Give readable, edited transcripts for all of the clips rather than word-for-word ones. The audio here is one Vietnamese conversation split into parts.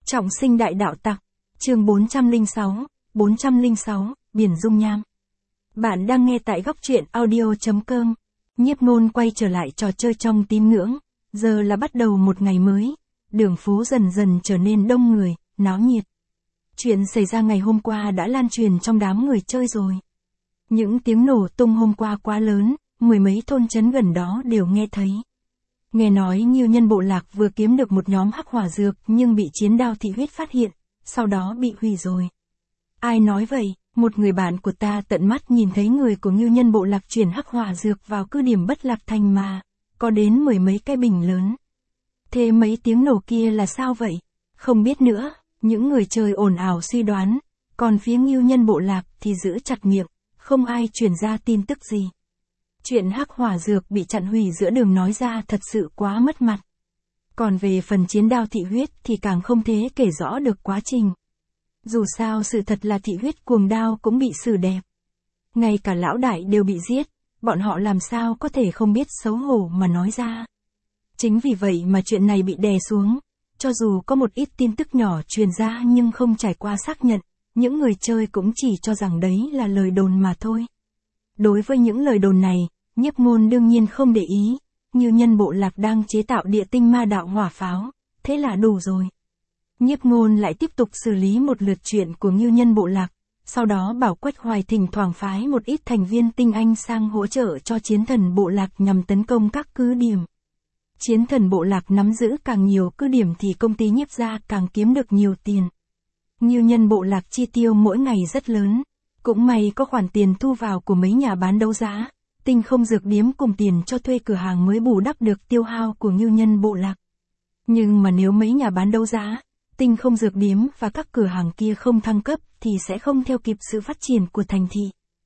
Trọng sinh đại đạo tặc, chương 406, Biển Dung Nham. Bạn đang nghe tại góc truyện audio.com. Nhiếp Ngôn quay trở lại trò chơi trong tín ngưỡng, giờ là bắt đầu một ngày mới. Đường phố dần dần trở nên đông người, náo nhiệt. Chuyện xảy ra ngày hôm qua đã lan truyền trong đám người chơi rồi. Những tiếng nổ tung hôm qua quá lớn, mười mấy thôn trấn gần đó đều nghe thấy. Nghe nói Ngưu Nhân Bộ Lạc vừa kiếm được một nhóm hắc hỏa dược nhưng bị Chiến Đao Thị Huyết phát hiện, sau đó bị hủy rồi. Ai nói vậy? Một người bạn của ta tận mắt nhìn thấy người của Ngưu Nhân Bộ Lạc chuyển hắc hỏa dược vào cứ điểm Bất Lạc Thành mà, có đến mười mấy cái bình lớn. Thế mấy tiếng nổ kia là sao vậy? Không biết nữa, những người chơi ồn ào suy đoán, còn phía Ngưu Nhân Bộ Lạc thì giữ chặt miệng, không ai truyền ra tin tức gì. Chuyện hắc hỏa dược bị chặn hủy giữa đường nói ra thật sự quá mất mặt. Còn về phần Chiến Đao Thị Huyết thì càng không thể kể rõ được quá trình. Dù sao sự thật là Thị Huyết cuồng đao cũng bị xử đẹp. Ngay cả lão đại đều bị giết, bọn họ làm sao có thể không biết xấu hổ mà nói ra. Chính vì vậy mà chuyện này bị đè xuống, cho dù có một ít tin tức nhỏ truyền ra nhưng không trải qua xác nhận, những người chơi cũng chỉ cho rằng đấy là lời đồn mà thôi. Đối với những lời đồn này, Nhiếp Ngôn đương nhiên không để ý, Ngưu Nhân Bộ Lạc đang chế tạo địa tinh ma đạo hỏa pháo, thế là đủ rồi. Nhiếp Ngôn lại tiếp tục xử lý một lượt chuyện của Ngưu Nhân Bộ Lạc, sau đó bảo Quách Hoài thỉnh thoảng phái một ít thành viên tinh anh sang hỗ trợ cho Chiến Thần Bộ Lạc nhằm tấn công các cứ điểm. Chiến Thần Bộ Lạc nắm giữ càng nhiều cứ điểm thì công ty Nhiếp gia càng kiếm được nhiều tiền. Ngưu Nhân Bộ Lạc chi tiêu mỗi ngày rất lớn, cũng may có khoản tiền thu vào của mấy nhà bán đấu giá, Tinh Không Dược Điếm cùng tiền cho thuê cửa hàng mới bù đắp được tiêu hao của Ngưu Nhân Bộ Lạc. Nhưng mà nếu mấy nhà bán đấu giá, Tinh Không Dược Điếm và các cửa hàng kia không thăng cấp thì sẽ không theo kịp sự phát triển của thành thị.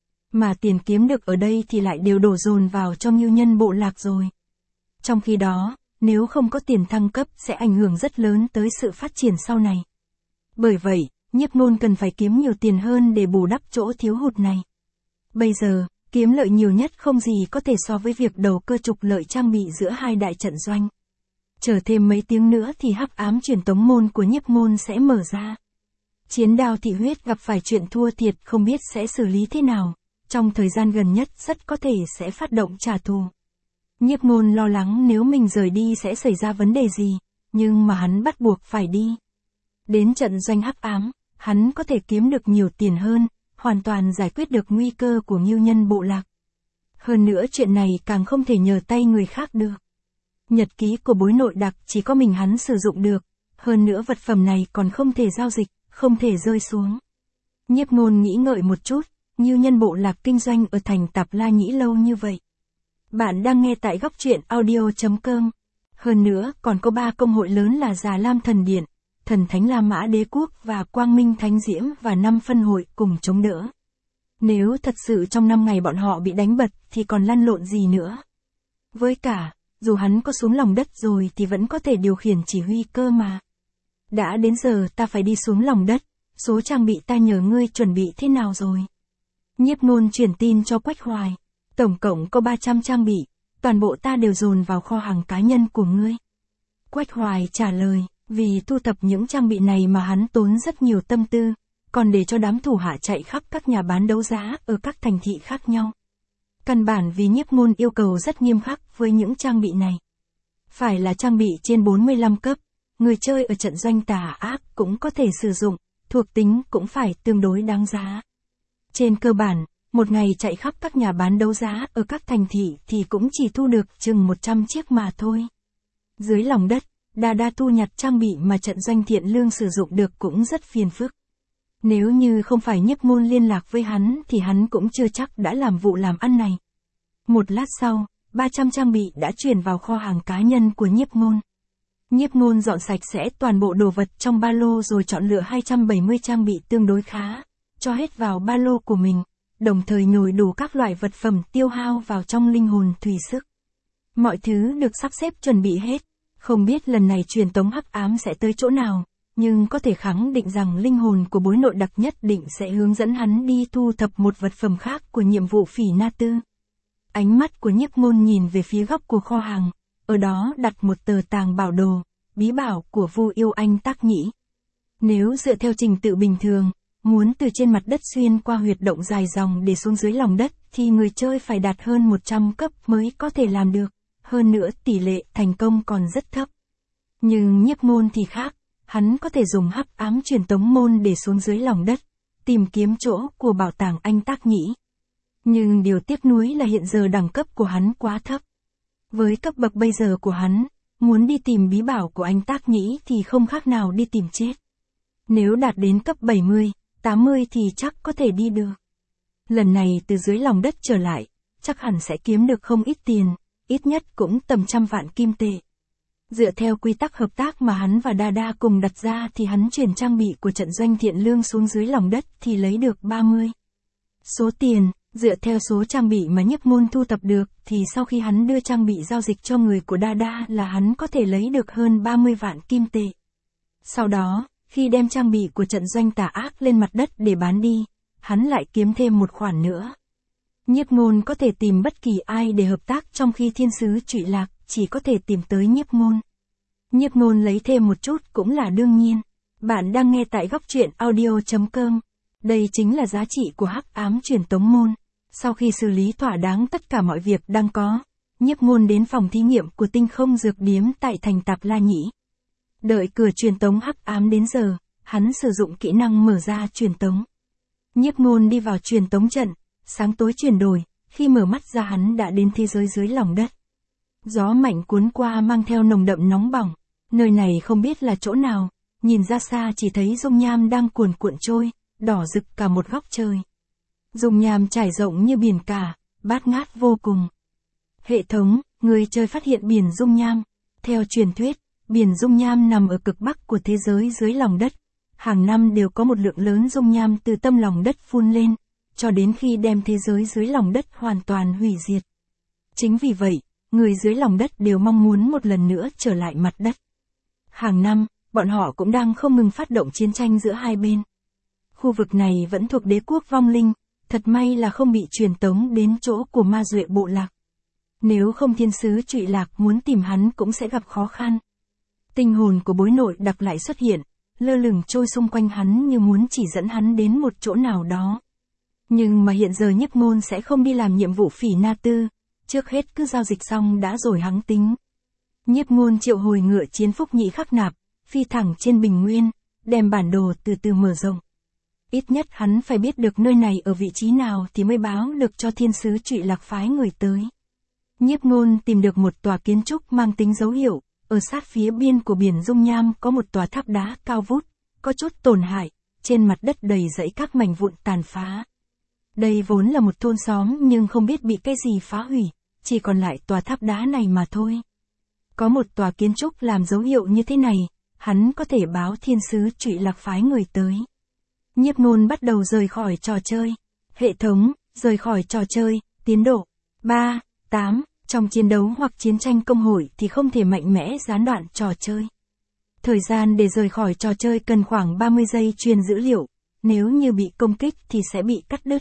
Mà tiền kiếm được ở đây thì lại đều đổ dồn vào cho Ngưu Nhân Bộ Lạc rồi. Trong khi đó, nếu không có tiền thăng cấp sẽ ảnh hưởng rất lớn tới sự phát triển sau này. Bởi vậy, Nhiếp Ngôn cần phải kiếm nhiều tiền hơn để bù đắp chỗ thiếu hụt này. Bây giờ, kiếm lợi nhiều nhất không gì có thể so với việc đầu cơ trục lợi trang bị giữa hai đại trận doanh. Chờ thêm mấy tiếng nữa thì hắc ám truyền tống môn của Nhiếp Ngôn sẽ mở ra. Chiến Đao Thị Huyết gặp phải chuyện thua thiệt không biết sẽ xử lý thế nào, trong thời gian gần nhất rất có thể sẽ phát động trả thù. Nhiếp Ngôn lo lắng nếu mình rời đi sẽ xảy ra vấn đề gì, nhưng mà hắn bắt buộc phải đi. Đến trận doanh hắc ám, hắn có thể kiếm được nhiều tiền hơn, hoàn toàn giải quyết được nguy cơ của Ngưu Nhân Bộ Lạc. Hơn nữa chuyện này càng không thể nhờ tay người khác được. Nhật ký của Bối Nội Đặc chỉ có mình hắn sử dụng được, hơn nữa vật phẩm này còn không thể giao dịch, không thể rơi xuống. Nhiếp Ngôn nghĩ ngợi một chút, Ngưu Nhân Bộ Lạc kinh doanh ở thành Tạp La Nhĩ lâu như vậy. Bạn đang nghe tại góc truyện audio.com. Hơn nữa còn có 3 công hội lớn là Già Lam Thần Điện, Thần Thánh La Mã Đế Quốc và Quang Minh Thánh Diễm và 5 phân hội cùng chống đỡ. Nếu thật sự trong 5 ngày bọn họ bị đánh bật thì còn lăn lộn gì nữa. Với cả, dù hắn có xuống lòng đất rồi thì vẫn có thể điều khiển chỉ huy cơ mà. Đã đến giờ ta phải đi xuống lòng đất, số trang bị ta nhờ ngươi chuẩn bị thế nào rồi? Nhiếp Ngôn truyền tin cho Quách Hoài. Tổng cộng có 300 trang bị, toàn bộ ta đều dồn vào kho hàng cá nhân của ngươi. Quách Hoài trả lời, vì thu thập những trang bị này mà hắn tốn rất nhiều tâm tư, còn để cho đám thủ hạ chạy khắp các nhà bán đấu giá ở các thành thị khác nhau. Căn bản vì Nhiếp Ngôn yêu cầu rất nghiêm khắc với những trang bị này. Phải là trang bị trên 45 cấp, người chơi ở trận doanh tà ác cũng có thể sử dụng, thuộc tính cũng phải tương đối đáng giá. Trên cơ bản, một ngày chạy khắp các nhà bán đấu giá ở các thành thị thì cũng chỉ thu được chừng 100 chiếc mà thôi. Dưới lòng đất, đa thu nhặt trang bị mà trận doanh Thiện Lương sử dụng được cũng rất phiền phức. Nếu như không phải Nhiếp Ngôn liên lạc với hắn thì hắn cũng chưa chắc đã làm vụ làm ăn này. Một lát sau, 300 trang bị đã chuyển vào kho hàng cá nhân của Nhiếp Ngôn. Nhiếp Ngôn dọn sạch sẽ toàn bộ đồ vật trong ba lô rồi chọn lựa 270 trang bị tương đối khá, cho hết vào ba lô của mình, đồng thời nhồi đủ các loại vật phẩm tiêu hao vào trong linh hồn thủy sức. Mọi thứ được sắp xếp chuẩn bị hết, không biết lần này truyền tống hắc ám sẽ tới chỗ nào, nhưng có thể khẳng định rằng linh hồn của Bối Nội Đặc nhất định sẽ hướng dẫn hắn đi thu thập một vật phẩm khác của nhiệm vụ Phỉ Na Tư. Ánh mắt của Nhiếp Ngôn nhìn về phía góc của kho hàng, ở đó đặt một tờ tàng bảo đồ, bí bảo của Vu Yêu Anh Tác Nhĩ. Nếu dựa theo trình tự bình thường, muốn từ trên mặt đất xuyên qua huyệt động dài dòng để xuống dưới lòng đất, thì người chơi phải đạt hơn 100 cấp mới có thể làm được, hơn nữa tỷ lệ thành công còn rất thấp. Nhưng Nhiếp Môn thì khác, hắn có thể dùng hắc ám truyền tống môn để xuống dưới lòng đất, tìm kiếm chỗ của bảo tàng Anh Tác Nhĩ. Nhưng điều tiếc nuối là hiện giờ đẳng cấp của hắn quá thấp. Với cấp bậc bây giờ của hắn, muốn đi tìm bí bảo của Anh Tác Nhĩ thì không khác nào đi tìm chết. Nếu đạt đến cấp 70, 80 thì chắc có thể đi được. Lần này từ dưới lòng đất trở lại, chắc hẳn sẽ kiếm được không ít tiền, ít nhất cũng tầm 100 vạn kim tệ. Dựa theo quy tắc hợp tác mà hắn và Đa cùng đặt ra thì hắn chuyển trang bị của trận doanh Thiện Lương xuống dưới lòng đất thì lấy được 30. Số tiền, dựa theo số trang bị mà Nhiếp Môn thu tập được thì sau khi hắn đưa trang bị giao dịch cho người của Đa là hắn có thể lấy được hơn 30 vạn kim tệ. Sau đó, khi đem trang bị của trận doanh tà ác lên mặt đất để bán đi, hắn lại kiếm thêm một khoản nữa. Nhiếp Môn có thể tìm bất kỳ ai để hợp tác trong khi thiên sứ Trụy Lạc chỉ có thể tìm tới Nhiếp Môn. Nhiếp Môn lấy thêm một chút cũng là đương nhiên. Bạn đang nghe tại góc truyện audio.com. Đây chính là giá trị của hắc ám truyền tống môn. Sau khi xử lý thỏa đáng tất cả mọi việc đang có, Nhiếp Môn đến phòng thí nghiệm của Tinh Không Dược Điếm tại thành Tạp La Nhĩ. Đợi cửa truyền tống hắc ám đến giờ, hắn sử dụng kỹ năng mở ra truyền tống. Nhiếp Môn đi vào truyền tống trận, sáng tối chuyển đổi, khi mở mắt ra hắn đã đến thế giới dưới lòng đất. Gió mạnh cuốn qua mang theo nồng đậm nóng bỏng, nơi này không biết là chỗ nào, nhìn ra xa chỉ thấy dung nham đang cuồn cuộn trôi, đỏ rực cả một góc trời. Dung nham trải rộng như biển cả, bát ngát vô cùng. Hệ thống, người chơi phát hiện biển dung nham. Theo truyền thuyết, biển dung nham nằm ở cực bắc của thế giới dưới lòng đất. Hàng năm đều có một lượng lớn dung nham từ tâm lòng đất phun lên, cho đến khi đem thế giới dưới lòng đất hoàn toàn hủy diệt. Chính vì vậy, người dưới lòng đất đều mong muốn một lần nữa trở lại mặt đất. Hàng năm, bọn họ cũng đang không ngừng phát động chiến tranh giữa hai bên. Khu vực này vẫn thuộc đế quốc vong linh, thật may là không bị truyền tống đến chỗ của ma duệ bộ lạc. Nếu không thiên sứ Trụy Lạc muốn tìm hắn cũng sẽ gặp khó khăn. Tinh hồn của Bối Nội Đặc lại xuất hiện, lơ lửng trôi xung quanh hắn như muốn chỉ dẫn hắn đến một chỗ nào đó. Nhưng mà hiện giờ Nhiếp Môn sẽ không đi làm nhiệm vụ phỉ na tư, trước hết cứ giao dịch xong đã rồi hắn tính. Nhiếp Môn triệu hồi ngựa chiến Phúc Nhị Khắc Nạp, phi thẳng trên bình nguyên, đem bản đồ từ từ mở rộng. Ít nhất hắn phải biết được nơi này ở vị trí nào thì mới báo được cho thiên sứ Trụy Lạc phái người tới. Nhiếp Môn tìm được một tòa kiến trúc mang tính dấu hiệu, ở sát phía biên của biển dung nham có một tòa tháp đá cao vút, có chút tổn hại, trên mặt đất đầy rẫy các mảnh vụn tàn phá. Đây vốn là một thôn xóm nhưng không biết bị cái gì phá hủy, chỉ còn lại tòa tháp đá này mà thôi. Có một tòa kiến trúc làm dấu hiệu như thế này, hắn có thể báo thiên sứ Trụy Lạc phái người tới. Nhiếp Môn bắt đầu rời khỏi trò chơi. Hệ thống, rời khỏi trò chơi, tiến độ 3, 8, trong chiến đấu hoặc chiến tranh công hội thì không thể mạnh mẽ gián đoạn trò chơi. Thời gian để rời khỏi trò chơi cần khoảng 30 giây truyền dữ liệu, nếu như bị công kích thì sẽ bị cắt đứt.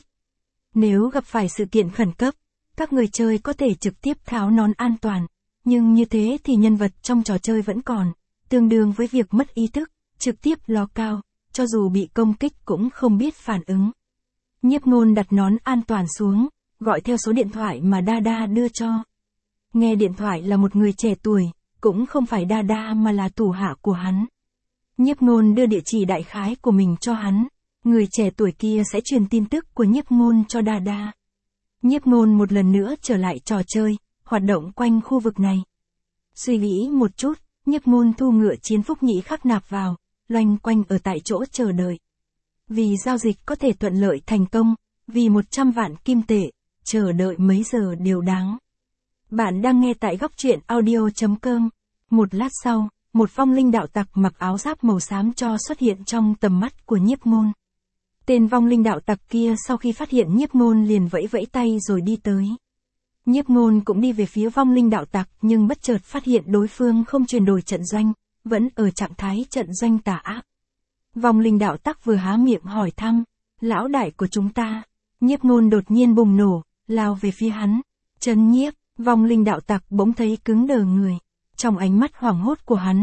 Nếu gặp phải sự kiện khẩn cấp, các người chơi có thể trực tiếp tháo nón an toàn, nhưng như thế thì nhân vật trong trò chơi vẫn còn, tương đương với việc mất ý thức, trực tiếp ló cao, cho dù bị công kích cũng không biết phản ứng. Nhiếp Môn đặt nón an toàn xuống, gọi theo số điện thoại mà Đa đưa cho. Nghe điện thoại là một người trẻ tuổi, cũng không phải Đa mà là thủ hạ của hắn. Nhiếp Môn đưa địa chỉ đại khái của mình cho hắn, người trẻ tuổi kia sẽ truyền tin tức của Nhiếp Môn cho Đa. Nhiếp Môn một lần nữa trở lại trò chơi, hoạt động quanh khu vực này. Suy nghĩ một chút, Nhiếp Môn thu ngựa chiến Phúc Nhị Khắc Nạp vào, loanh quanh ở tại chỗ chờ đợi. Vì giao dịch có thể thuận lợi thành công, vì 100 vạn kim tệ, chờ đợi mấy giờ đều đáng. Bạn đang nghe tại góc truyện audio.com. Một lát sau, một vong linh đạo tặc mặc áo giáp màu xám cho xuất hiện trong tầm mắt của Nhiếp Môn. Tên vong linh đạo tặc kia sau khi phát hiện Nhiếp Môn liền vẫy vẫy tay rồi đi tới. Nhiếp Môn cũng đi về phía vong linh đạo tặc nhưng bất chợt phát hiện đối phương không chuyển đổi trận doanh, vẫn ở trạng thái trận doanh tà ác. Vong linh đạo tặc vừa há miệng hỏi thăm, lão đại của chúng ta. Nhiếp Môn đột nhiên bùng nổ, lao về phía hắn. Trấn nhiếp, vong linh đạo tặc bỗng thấy cứng đờ người. Trong ánh mắt hoảng hốt của hắn,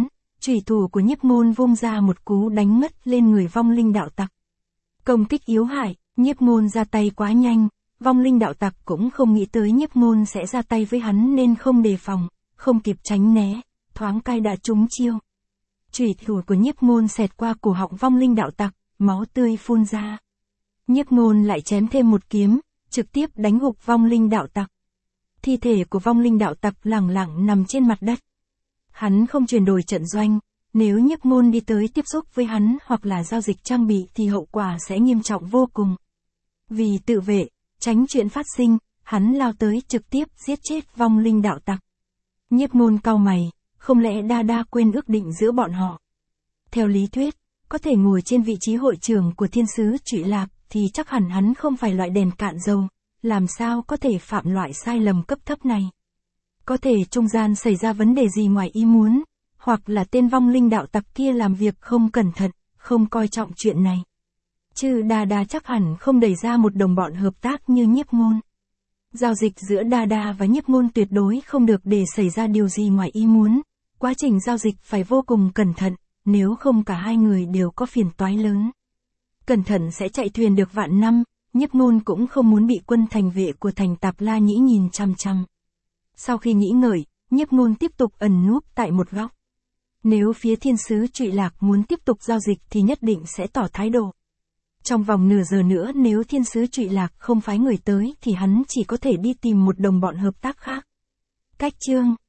Chủy thủ của Nhiếp Ngôn vung ra một cú đánh ngất lên người vong linh đạo tặc. Công kích yếu hại, Nhiếp Ngôn ra tay quá nhanh, vong linh đạo tặc cũng không nghĩ tới Nhiếp Ngôn sẽ ra tay với hắn nên không đề phòng, không kịp tránh né, thoáng cái đã trúng chiêu. Chủy thủ của Nhiếp Ngôn xẹt qua cổ họng vong linh đạo tặc, máu tươi phun ra. Nhiếp Ngôn lại chém thêm một kiếm, trực tiếp đánh gục vong linh đạo tặc. Thi thể của vong linh đạo tặc lẳng lặng nằm trên mặt đất. Hắn không chuyển đổi trận doanh, nếu Nhiếp Ngôn đi tới tiếp xúc với hắn hoặc là giao dịch trang bị thì hậu quả sẽ nghiêm trọng vô cùng. Vì tự vệ, tránh chuyện phát sinh, hắn lao tới trực tiếp giết chết vong linh đạo tặc. Nhiếp Ngôn cau mày, không lẽ Đa Đa quên ước định giữa bọn họ? Theo lý thuyết, có thể ngồi trên vị trí hội trưởng của thiên sứ Trụy Lạc thì chắc hẳn hắn không phải loại đèn cạn dầu, làm sao có thể phạm loại sai lầm cấp thấp này. Có thể trung gian xảy ra vấn đề gì ngoài ý muốn, hoặc là tên vong linh đạo tặc kia làm việc không cẩn thận, không coi trọng chuyện này. Chứ Đa Đa chắc hẳn không đẩy ra một đồng bọn hợp tác như Nhiếp Ngôn. Giao dịch giữa Đa Đa và Nhiếp Ngôn tuyệt đối không được để xảy ra điều gì ngoài ý muốn, quá trình giao dịch phải vô cùng cẩn thận, nếu không cả hai người đều có phiền toái lớn. Cẩn thận sẽ chạy thuyền được vạn năm, Nhiếp Ngôn cũng không muốn bị quân thành vệ của thành Tạp La Nhĩ nhìn chằm chằm. Sau khi nghĩ ngợi, Nhiếp Ngôn tiếp tục ẩn núp tại một góc. Nếu phía thiên sứ Trụy Lạc muốn tiếp tục giao dịch thì nhất định sẽ tỏ thái độ. Trong vòng nửa giờ nữa nếu thiên sứ Trụy Lạc không phái người tới thì hắn chỉ có thể đi tìm một đồng bọn hợp tác khác. Cách chương